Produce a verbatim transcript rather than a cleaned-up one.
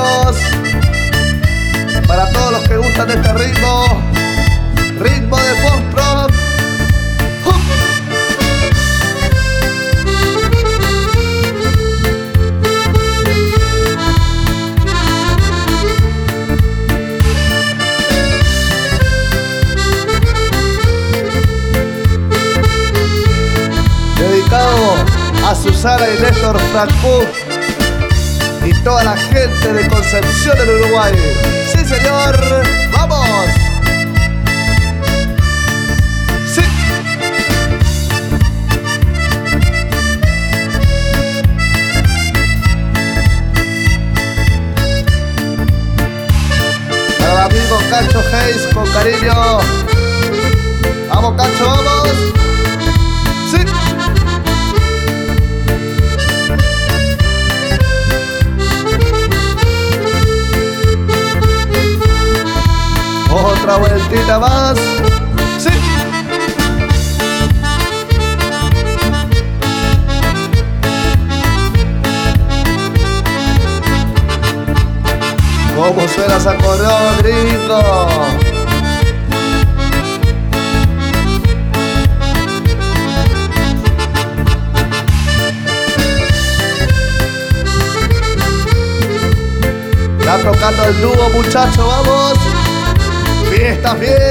vamos. Para todos los que gustan de este ritmo, ritmo de post-rock. Dedicado a Susana y Néstor Franco y toda la gente de Concepción del Uruguay. Sí, señor, vamos. Sí. Para el amigo Cacho Hayes, con cariño. Vamos, Cacho, vamos. Sí. Otra vueltita más. Sí. ¿Cómo suena esa acordeón, gringo? Está tocando el dúo, muchachos, vamos. Fiesta, fiesta.